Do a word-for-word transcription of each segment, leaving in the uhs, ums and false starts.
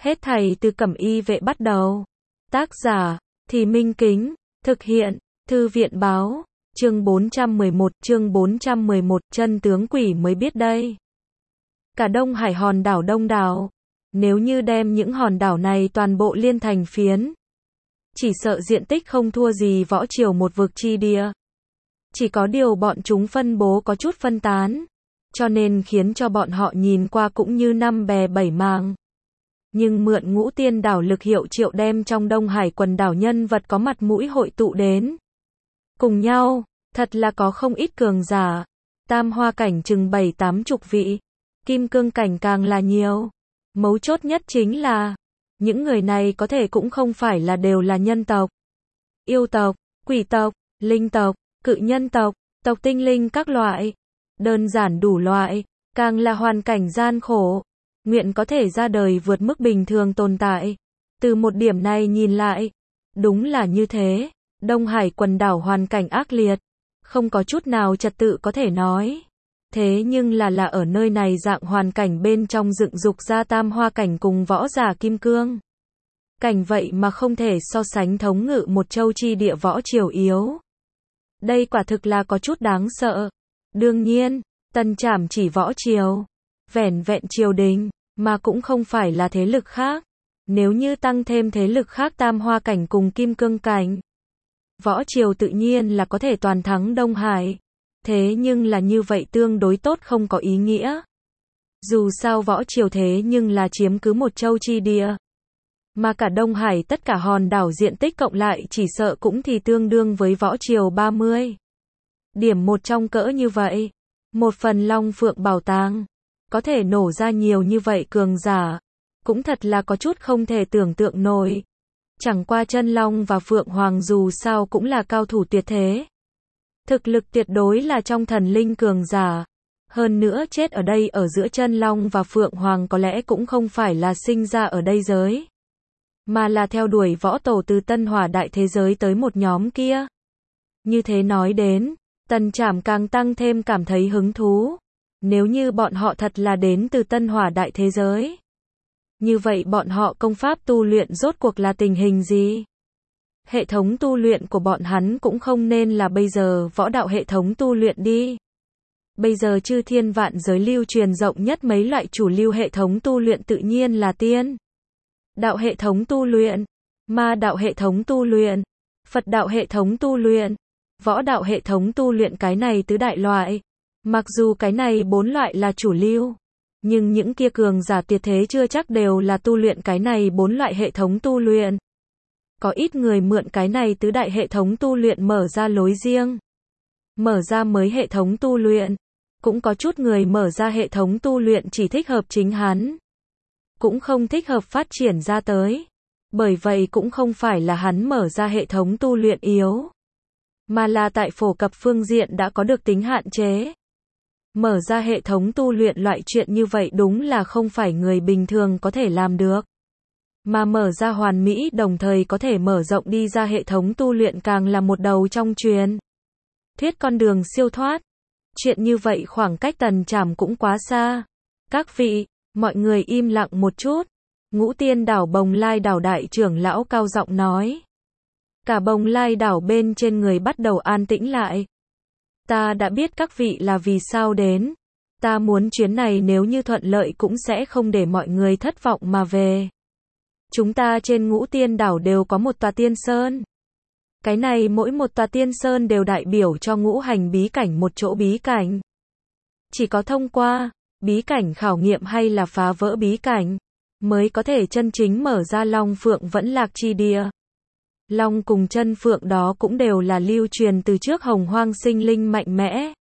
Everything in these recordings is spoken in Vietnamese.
Hết thảy từ Cẩm Y Vệ bắt đầu. Tác giả, Thì Minh Kính, thực hiện, Thư viện báo, chương bốn trăm mười một, chương bốn trăm mười một, chân tướng quỷ mới biết đây. Cả Đông Hải hòn đảo đông đảo, nếu như đem những hòn đảo này toàn bộ liên thành phiến, chỉ sợ diện tích không thua gì Võ Triều một vực chi địa. Chỉ có điều bọn chúng phân bố có chút phân tán, cho nên khiến cho bọn họ nhìn qua cũng như năm bè bảy mảng. Nhưng mượn Ngũ Tiên đảo lực hiệu triệu đem trong Đông Hải quần đảo nhân vật có mặt mũi hội tụ đến. Cùng nhau, thật là có không ít cường giả. Tam hoa cảnh chừng bảy tám chục vị, kim cương cảnh càng là nhiều. Mấu chốt nhất chính là, những người này có thể cũng không phải là đều là nhân tộc, yêu tộc, quỷ tộc, linh tộc, cự nhân tộc, tộc tinh linh các loại. Đơn giản đủ loại, càng là hoàn cảnh gian khổ, nguyện có thể ra đời vượt mức bình thường tồn tại. Từ một điểm này nhìn lại, đúng là như thế. Đông Hải quần đảo hoàn cảnh ác liệt, không có chút nào trật tự có thể nói. Thế nhưng là là ở nơi này dạng hoàn cảnh bên trong dựng dục ra tam hoa cảnh cùng võ giả kim cương. Cảnh vậy mà không thể so sánh thống ngự một châu chi địa Võ Triều yếu. Đây quả thực là có chút đáng sợ. Đương nhiên, Tần Trảm chỉ Võ Triều, vẻn vẹn triều đình, mà cũng không phải là thế lực khác. Nếu như tăng thêm thế lực khác tam hoa cảnh cùng kim cương cảnh, Võ Triều tự nhiên là có thể toàn thắng Đông Hải. Thế nhưng là như vậy tương đối tốt không có ý nghĩa. Dù sao Võ Triều thế nhưng là chiếm cứ một châu chi địa. Mà cả Đông Hải tất cả hòn đảo diện tích cộng lại chỉ sợ cũng thì tương đương với Võ Triều ba mươi. Điểm một trong cỡ như vậy. Một phần Long Phượng bảo tàng, có thể nổ ra nhiều như vậy cường giả. Cũng thật là có chút không thể tưởng tượng nổi. Chẳng qua Chân Long và Phượng Hoàng dù sao cũng là cao thủ tuyệt thế. Thực lực tuyệt đối là trong thần linh cường giả. Hơn nữa chết ở đây ở giữa Chân Long và Phượng Hoàng có lẽ cũng không phải là sinh ra ở đây giới, mà là theo đuổi võ tổ từ Tân Hỏa đại thế giới tới một nhóm kia. Như thế nói đến, Tần Trảm càng tăng thêm cảm thấy hứng thú. Nếu như bọn họ thật là đến từ Tân Hỏa đại thế giới, như vậy bọn họ công pháp tu luyện rốt cuộc là tình hình gì? Hệ thống tu luyện của bọn hắn cũng không nên là bây giờ võ đạo hệ thống tu luyện đi. Bây giờ chư thiên vạn giới lưu truyền rộng nhất mấy loại chủ lưu hệ thống tu luyện tự nhiên là tiên đạo hệ thống tu luyện, ma đạo hệ thống tu luyện, Phật đạo hệ thống tu luyện, võ đạo hệ thống tu luyện, cái này tứ đại loại. Mặc dù cái này bốn loại là chủ lưu, nhưng những kia cường giả tuyệt thế chưa chắc đều là tu luyện cái này bốn loại hệ thống tu luyện. Có ít người mượn cái này tứ đại hệ thống tu luyện mở ra lối riêng, mở ra mới hệ thống tu luyện. Cũng có chút người mở ra hệ thống tu luyện chỉ thích hợp chính hắn, cũng không thích hợp phát triển ra tới. Bởi vậy cũng không phải là hắn mở ra hệ thống tu luyện yếu, mà là tại phổ cập phương diện đã có được tính hạn chế. Mở ra hệ thống tu luyện loại chuyện như vậy đúng là không phải người bình thường có thể làm được. Mà mở ra hoàn mỹ đồng thời có thể mở rộng đi ra hệ thống tu luyện càng là một đầu trong truyền thuyết con đường siêu thoát. Chuyện như vậy khoảng cách Tần Trảm cũng quá xa. Các vị, mọi người im lặng một chút. Ngũ Tiên đảo Bồng Lai đảo đại trưởng lão cao giọng nói. Cả Bồng Lai đảo bên trên người bắt đầu an tĩnh lại. Ta đã biết các vị là vì sao đến. Ta muốn chuyến này nếu như thuận lợi cũng sẽ không để mọi người thất vọng mà về. Chúng ta trên Ngũ Tiên đảo đều có một tòa tiên sơn. Cái này mỗi một tòa tiên sơn đều đại biểu cho ngũ hành bí cảnh một chỗ bí cảnh. Chỉ có thông qua bí cảnh khảo nghiệm hay là phá vỡ bí cảnh, mới có thể chân chính mở ra Long Phượng vẫn lạc chi địa. Long cùng chân phượng đó cũng đều là lưu truyền từ trước hồng hoang sinh linh mạnh mẽ.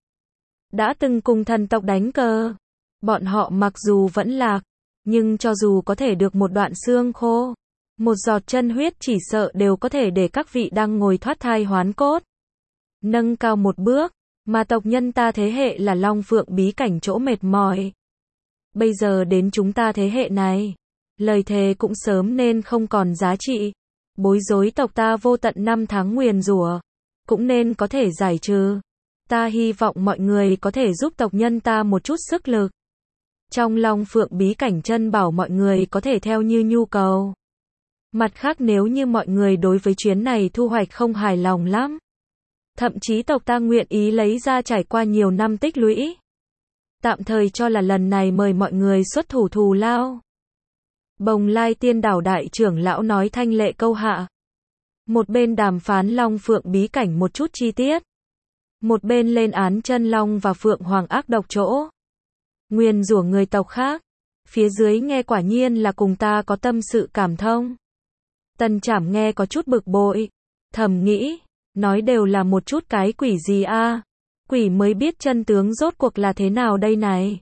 Đã từng cùng thần tộc đánh cờ. Bọn họ mặc dù vẫn lạc, nhưng cho dù có thể được một đoạn xương khô, một giọt chân huyết chỉ sợ đều có thể để các vị đang ngồi thoát thai hoán cốt. Nâng cao một bước, mà tộc nhân ta thế hệ là Long Phượng bí cảnh chỗ mệt mỏi. Bây giờ đến chúng ta thế hệ này, lời thề cũng sớm nên không còn giá trị. Bối rối tộc ta vô tận năm tháng nguyền rủa, cũng nên có thể giải trừ. Ta hy vọng mọi người có thể giúp tộc nhân ta một chút sức lực. Trong Long Phượng bí cảnh chân bảo mọi người có thể theo như nhu cầu. Mặt khác nếu như mọi người đối với chuyến này thu hoạch không hài lòng lắm, thậm chí tộc ta nguyện ý lấy ra trải qua nhiều năm tích lũy, tạm thời cho là lần này mời mọi người xuất thủ thù lao. Bồng Lai Tiên Đảo đại trưởng lão nói thanh lệ câu hạ. Một bên đàm phán Long Phượng bí cảnh một chút chi tiết, một bên lên án chân Long và Phượng Hoàng ác độc chỗ nguyền rủa người tộc khác. Phía dưới nghe quả nhiên là cùng ta có tâm sự cảm thông. Tần Trảm nghe có chút bực bội, thầm nghĩ, nói đều là một chút cái quỷ gì a, quỷ mới biết chân tướng rốt cuộc là thế nào đây này.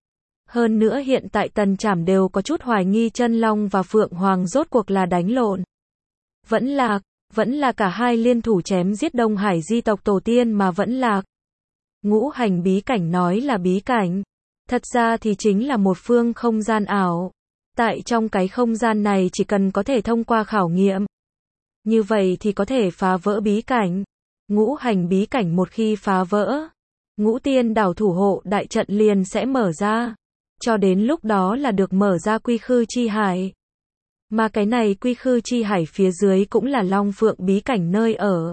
Hơn nữa hiện tại Tần Trảm đều có chút hoài nghi chân Long và Phượng Hoàng rốt cuộc là đánh lộn, vẫn lạc, vẫn là cả hai liên thủ chém giết Đông Hải di tộc tổ tiên mà vẫn lạc. Ngũ hành bí cảnh nói là bí cảnh, thật ra thì chính là một phương không gian ảo. Tại trong cái không gian này chỉ cần có thể thông qua khảo nghiệm, như vậy thì có thể phá vỡ bí cảnh. Ngũ hành bí cảnh một khi phá vỡ, Ngũ Tiên Đảo thủ hộ đại trận liền sẽ mở ra. Cho đến lúc đó là được mở ra Quy Khư Chi Hải. Mà cái này Quy Khư Chi Hải phía dưới cũng là Long Phượng bí cảnh nơi ở.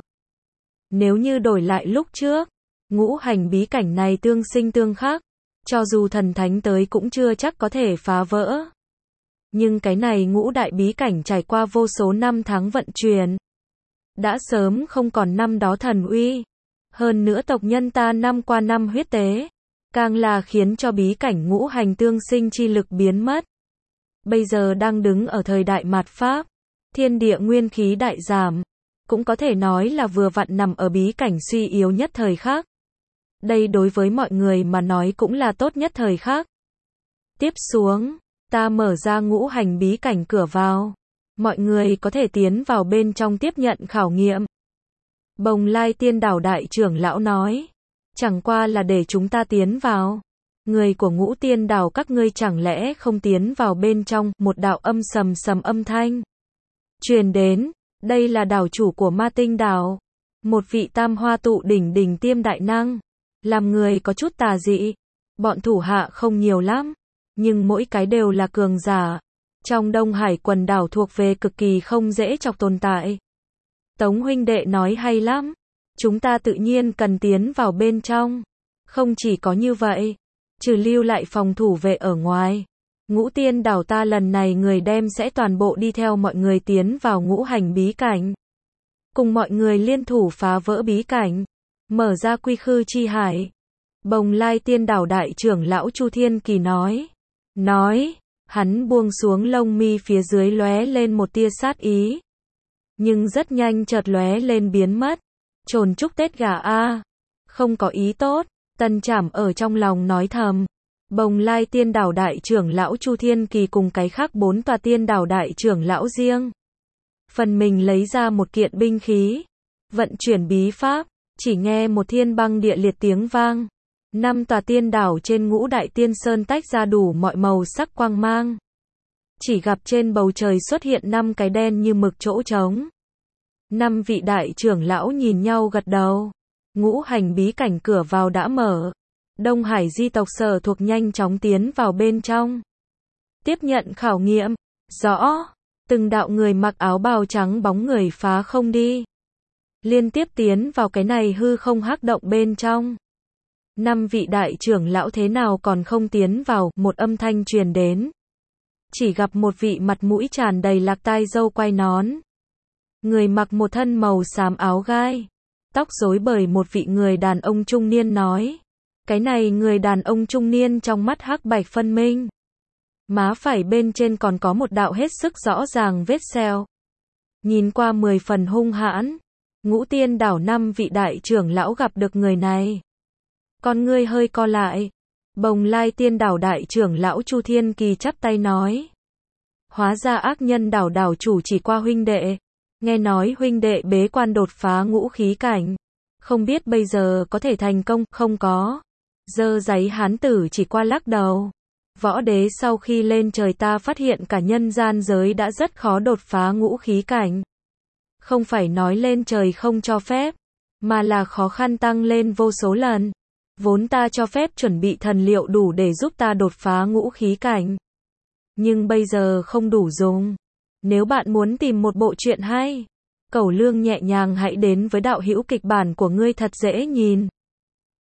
Nếu như đổi lại lúc trước, ngũ hành bí cảnh này tương sinh tương khắc, cho dù thần thánh tới cũng chưa chắc có thể phá vỡ. Nhưng cái này ngũ đại bí cảnh trải qua vô số năm tháng vận chuyển, đã sớm không còn năm đó thần uy. Hơn nữa tộc nhân ta năm qua năm huyết tế, càng là khiến cho bí cảnh ngũ hành tương sinh chi lực biến mất. Bây giờ đang đứng ở thời đại mạt Pháp, thiên địa nguyên khí đại giảm, cũng có thể nói là vừa vặn nằm ở bí cảnh suy yếu nhất thời khắc. Đây đối với mọi người mà nói cũng là tốt nhất thời khắc. Tiếp xuống, ta mở ra ngũ hành bí cảnh cửa vào. Mọi người có thể tiến vào bên trong tiếp nhận khảo nghiệm. Bồng Lai Tiên Đảo đại trưởng lão nói. Chẳng qua là để chúng ta tiến vào. Người của Ngũ Tiên Đảo các ngươi chẳng lẽ không tiến vào bên trong. Một đạo âm sầm sầm âm thanh truyền đến. Đây là đảo chủ của Ma Tinh Đảo. Một vị tam hoa tụ đỉnh đỉnh tiêm đại năng. Làm người có chút tà dị. Bọn thủ hạ không nhiều lắm, nhưng mỗi cái đều là cường giả. Trong Đông Hải quần đảo thuộc về cực kỳ không dễ chọc tồn tại. Tống huynh đệ nói hay lắm. Chúng ta tự nhiên cần tiến vào bên trong. Không chỉ có như vậy, trừ lưu lại phòng thủ vệ ở ngoài, Ngũ Tiên Đảo ta lần này người đem sẽ toàn bộ đi theo mọi người tiến vào ngũ hành bí cảnh. Cùng mọi người liên thủ phá vỡ bí cảnh, mở ra Quy Khư Chi Hải. Bồng Lai Tiên Đảo đại trưởng lão Chu Thiên Kỳ nói. Nói, hắn buông xuống lông mi phía dưới lóe lên một tia sát ý. Nhưng rất nhanh chợt lóe lên biến mất. Trồn chúc Tết gà a, không có ý tốt. Tân Trảm ở trong lòng nói thầm. Bồng Lai Tiên Đảo đại trưởng lão Chu Thiên Kỳ cùng cái khác bốn tòa tiên đảo đại trưởng lão riêng. Phần mình lấy ra một kiện binh khí. Vận chuyển bí pháp, chỉ nghe một thiên băng địa liệt tiếng vang. Năm tòa tiên đảo trên ngũ đại tiên sơn tách ra đủ mọi màu sắc quang mang. Chỉ gặp trên bầu trời xuất hiện năm cái đen như mực chỗ trống. Năm vị đại trưởng lão nhìn nhau gật đầu. Ngũ hành bí cảnh cửa vào đã mở. Đông Hải di tộc sở thuộc nhanh chóng tiến vào bên trong. Tiếp nhận khảo nghiệm. Rõ. Từng đạo người mặc áo bào trắng bóng người phá không đi. Liên tiếp tiến vào cái này hư không hắc động bên trong. Năm vị đại trưởng lão thế nào còn không tiến vào, một âm thanh truyền đến. Chỉ gặp một vị mặt mũi tràn đầy lạc tai râu quai nón. Người mặc một thân màu xám áo gai. Tóc rối bời một vị người đàn ông trung niên nói. Cái này người đàn ông trung niên trong mắt hắc bạch phân minh. Má phải bên trên còn có một đạo hết sức rõ ràng vết sẹo. Nhìn qua mười phần hung hãn. Ngũ Tiên Đảo năm vị đại trưởng lão gặp được người này. Con ngươi hơi co lại. Bồng Lai Tiên Đảo đại trưởng lão Chu Thiên Kỳ chắp tay nói. Hóa ra ác nhân đảo đảo chủ chỉ qua huynh đệ. Nghe nói huynh đệ bế quan đột phá ngũ khí cảnh. Không biết bây giờ có thể thành công, không có. Dơ giấy hán tử chỉ qua lắc đầu. Võ đế sau khi lên trời ta phát hiện cả nhân gian giới đã rất khó đột phá ngũ khí cảnh. Không phải nói lên trời không cho phép, mà là khó khăn tăng lên vô số lần. Vốn ta cho phép chuẩn bị thần liệu đủ để giúp ta đột phá ngũ khí cảnh. Nhưng bây giờ không đủ dùng. Nếu bạn muốn tìm một bộ truyện hay, Cẩu Lương nhẹ nhàng hãy đến với đạo hữu kịch bản của ngươi thật dễ nhìn.